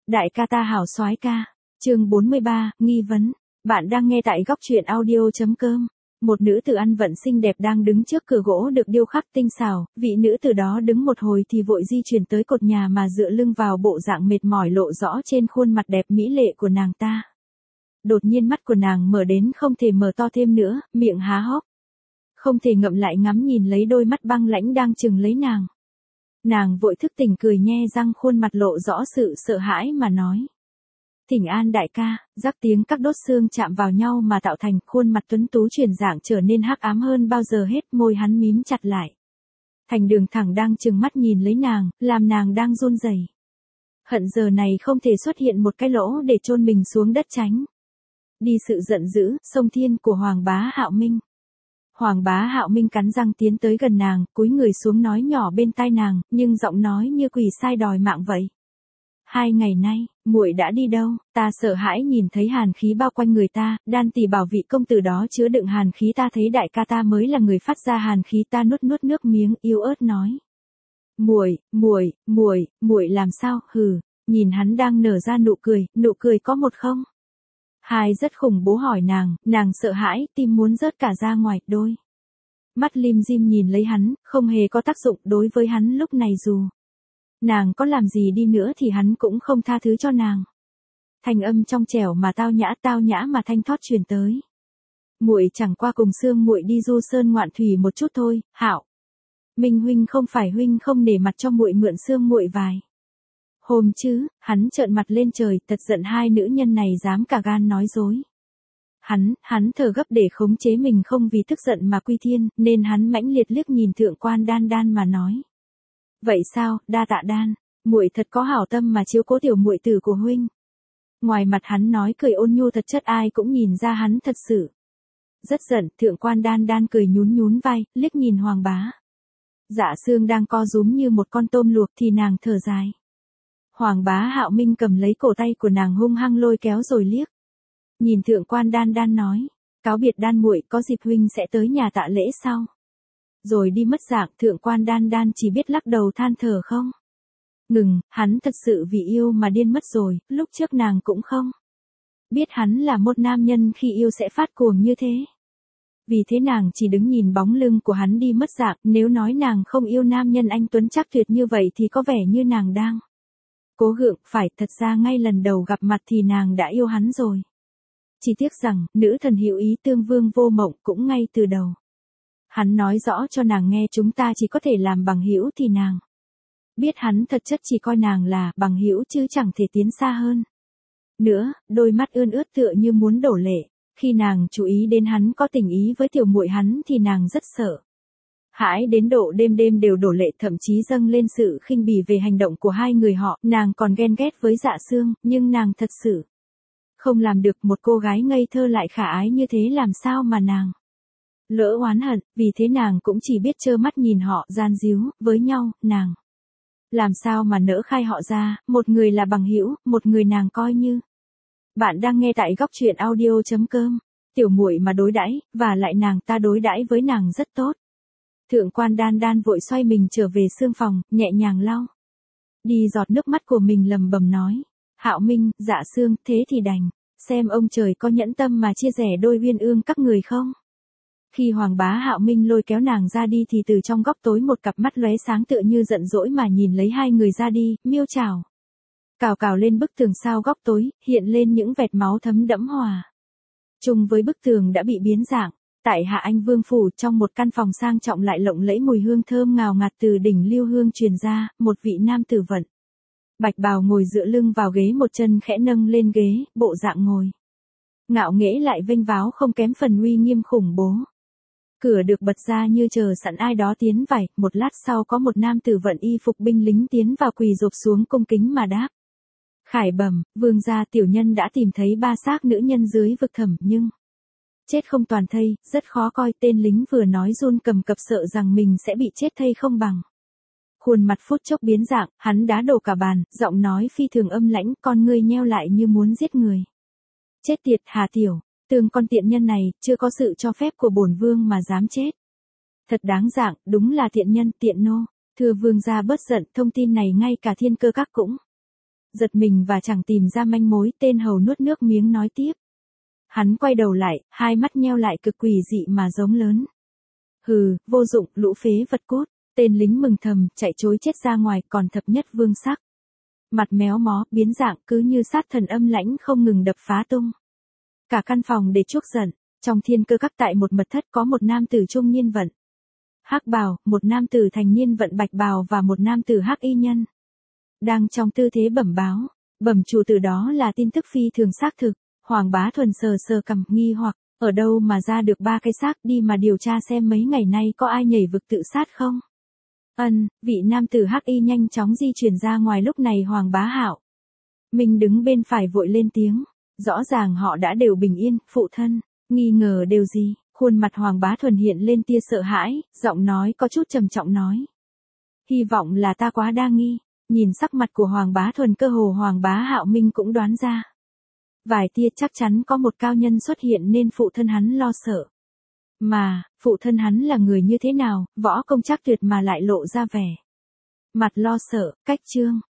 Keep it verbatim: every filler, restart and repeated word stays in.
Đại ca ta hảo soái ca. Chương bốn mươi ba, nghi vấn. Bạn đang nghe tại góc truyện audio chấm com. Một nữ tử ăn vận xinh đẹp đang đứng trước cửa gỗ được điêu khắc tinh xảo, vị nữ tử đó đứng một hồi thì vội di chuyển tới cột nhà mà dựa lưng vào, bộ dạng mệt mỏi lộ rõ trên khuôn mặt đẹp mỹ lệ của nàng ta. Đột nhiên mắt của nàng mở đến không thể mở to thêm nữa, miệng há hốc. Không thể ngậm lại ngắm nhìn lấy đôi mắt băng lãnh đang trừng lấy nàng. Nàng vội thức tỉnh cười nhe răng, khuôn mặt lộ rõ sự sợ hãi mà nói. Thỉnh an đại ca. Rắc tiếng các đốt xương chạm vào nhau mà tạo thành, khuôn mặt tuấn tú chuyển dạng trở nên hắc ám hơn bao giờ hết, môi hắn mím chặt lại. Thành Đường thẳng đang trừng mắt nhìn lấy nàng, làm nàng đang run rẩy. Hận giờ này không thể xuất hiện một cái lỗ để chôn mình xuống đất tránh đi sự giận dữ, sông thiên của Hoàng Bá Hạo Minh. Hoàng Bá Hạo Minh cắn răng tiến tới gần nàng, cúi người xuống nói nhỏ bên tai nàng, nhưng giọng nói như quỷ sai đòi mạng vậy. Hai ngày nay, muội đã đi đâu? Ta sợ hãi nhìn thấy hàn khí bao quanh người ta, đan tỷ bảo vị công tử đó chứa đựng hàn khí, ta thấy đại ca ta mới là người phát ra hàn khí. Ta nuốt nuốt nước miếng, yếu ớt nói. Muội, muội, muội, muội làm sao? Hừ. Nhìn hắn đang nở ra nụ cười, nụ cười có một không? Hai rất khủng bố hỏi nàng, nàng sợ hãi, tim muốn rớt cả ra ngoài, đôi mắt lim dim nhìn lấy hắn, không hề có tác dụng đối với hắn lúc này, dù nàng có làm gì đi nữa thì hắn cũng không tha thứ cho nàng. Thanh âm trong trẻo mà tao nhã, tao nhã mà thanh thoát truyền tới. Muội chẳng qua cùng Sương muội đi du sơn ngoạn thủy một chút thôi, Hạo Minh huynh không phải huynh không nể mặt cho muội mượn Sương muội vài hôm chứ? Hắn trợn mặt lên trời, thật giận hai nữ nhân này dám cả gan nói dối. Hắn, hắn thở gấp để khống chế mình không vì tức giận mà quy thiên, nên hắn mãnh liệt liếc nhìn Thượng quan Đan Đan mà nói. Vậy sao, đa tạ Đan, muội thật có hảo tâm mà chiếu cố tiểu muội tử của huynh. Ngoài mặt hắn nói cười ôn nhu, thật chất ai cũng nhìn ra hắn thật sự rất giận. Thượng quan Đan Đan cười nhún nhún vai, liếc nhìn Hoàng Bá Dạ Sương đang co rúm như một con tôm luộc thì nàng thở dài. Hoàng Bá Hạo Minh cầm lấy cổ tay của nàng hung hăng lôi kéo rồi liếc nhìn Thượng quan Đan Đan nói, cáo biệt Đan muội, có dịp huynh sẽ tới nhà tạ lễ sau. Rồi đi mất dạng. Thượng quan Đan Đan chỉ biết lắc đầu than thở không ngừng, hắn thật sự vì yêu mà điên mất rồi, lúc trước nàng cũng không biết hắn là một nam nhân khi yêu sẽ phát cuồng như thế. Vì thế nàng chỉ đứng nhìn bóng lưng của hắn đi mất dạng. Nếu nói nàng không yêu nam nhân anh tuấn chắc tuyệt như vậy thì có vẻ như nàng đang cố gượng, phải, thật ra ngay lần đầu gặp mặt thì nàng đã yêu hắn rồi. Chỉ tiếc rằng, nữ thần hữu ý tương vương vô mộng cũng ngay từ đầu. Hắn nói rõ cho nàng nghe chúng ta chỉ có thể làm bằng hữu thì nàng biết hắn thật chất chỉ coi nàng là bằng hữu chứ chẳng thể tiến xa hơn. Nữa, đôi mắt ươn ướt tựa như muốn đổ lệ. Khi nàng chú ý đến hắn có tình ý với tiểu muội hắn thì nàng rất sợ hãi đến độ đêm đêm đều đổ lệ, thậm chí dâng lên sự khinh bỉ về hành động của hai người họ. Nàng còn ghen ghét với Dạ Sương, nhưng nàng thật sự không làm được. Một cô gái ngây thơ lại khả ái như thế làm sao mà nàng lỡ oán hận, vì thế nàng cũng chỉ biết trơ mắt nhìn họ gian díu với nhau. Nàng làm sao mà nỡ khai họ ra, một người là bằng hữu, một người nàng coi như bạn. Đang nghe tại góc truyện audio chấm com. Tiểu muội mà đối đãi, và lại nàng ta đối đãi với nàng rất tốt. Thượng quan Đan Đan vội xoay mình trở về sương phòng, nhẹ nhàng lau đi giọt nước mắt của mình, lầm bầm nói. Hạo Minh, Dạ Sương, thế thì đành xem ông trời có nhẫn tâm mà chia rẽ đôi uyên ương các người không. Khi Hoàng Bá Hạo Minh lôi kéo nàng ra đi thì từ trong góc tối một cặp mắt lóe sáng tựa như giận dỗi mà nhìn lấy hai người ra đi, miêu chảo cào cào lên bức tường sau góc tối, hiện lên những vệt máu thấm đẫm hòa chung với bức tường đã bị biến dạng. Tại Hạ Anh Vương phủ, trong một căn phòng sang trọng lại lộng lẫy, mùi hương thơm ngào ngạt từ đỉnh lưu hương truyền ra, một vị nam tử vận bạch bào ngồi dựa lưng vào ghế, một chân khẽ nâng lên ghế, bộ dạng ngồi ngạo nghễ lại vênh váo không kém phần uy nghiêm khủng bố. Cửa được bật ra như chờ sẵn ai đó tiến vào. Một lát sau có một nam tử vận y phục binh lính tiến vào, quỳ rụp xuống cung kính mà đáp. Khải bẩm, vương gia, tiểu nhân đã tìm thấy ba xác nữ nhân dưới vực thẳm, nhưng chết không toàn thây, rất khó coi. Tên lính vừa nói run cầm cập, sợ rằng mình sẽ bị chết thây không bằng. Khuôn mặt phút chốc biến dạng, hắn đá đổ cả bàn, giọng nói phi thường âm lãnh, con ngươi nheo lại như muốn giết người. Chết tiệt, Hà Tiểu, Tương, con tiện nhân này, chưa có sự cho phép của bổn vương mà dám chết. Thật đáng dạng, đúng là tiện nhân, tiện nô. Thưa vương gia bớt giận, thông tin này ngay cả Thiên Cơ Các cũng giật mình và chẳng tìm ra manh mối, tên hầu nuốt nước miếng nói tiếp. Hắn quay đầu lại, hai mắt nheo lại cực quỷ dị mà giống lớn. Hừ, vô dụng, lũ phế vật cút. Tên lính mừng thầm, chạy trối chết ra ngoài, còn thập nhất vương sắc. Mặt méo mó, biến dạng, cứ như sát thần âm lãnh không ngừng đập phá tung. Cả căn phòng để chuốc giận, trong thiên cơ các tại một mật thất có một nam tử trung niên vận hắc bào, một nam tử thành niên vận bạch bào và một nam tử hắc y nhân. Đang trong tư thế bẩm báo, bẩm chủ từ đó là tin tức phi thường xác thực. Hoàng Bá Thuần sờ sờ cằm nghi hoặc, ở đâu mà ra được ba cái xác, đi mà điều tra xem mấy ngày nay có ai nhảy vực tự sát không. Ân, vị nam tử hắc y nhanh chóng di chuyển ra ngoài. Lúc này Hoàng Bá Hạo mình đứng bên phải vội lên tiếng, rõ ràng họ đã đều bình yên, phụ thân, nghi ngờ điều gì. Khuôn mặt Hoàng Bá Thuần hiện lên tia sợ hãi, giọng nói có chút trầm trọng nói. Hy vọng là ta quá đa nghi. Nhìn sắc mặt của Hoàng Bá Thuần, cơ hồ Hoàng Bá Hạo Minh cũng đoán ra. Vài tia chắc chắn có một cao nhân xuất hiện nên phụ thân hắn lo sợ. Mà, phụ thân hắn là người như thế nào, võ công chắc tuyệt mà lại lộ ra vẻ mặt lo sợ, cách trương.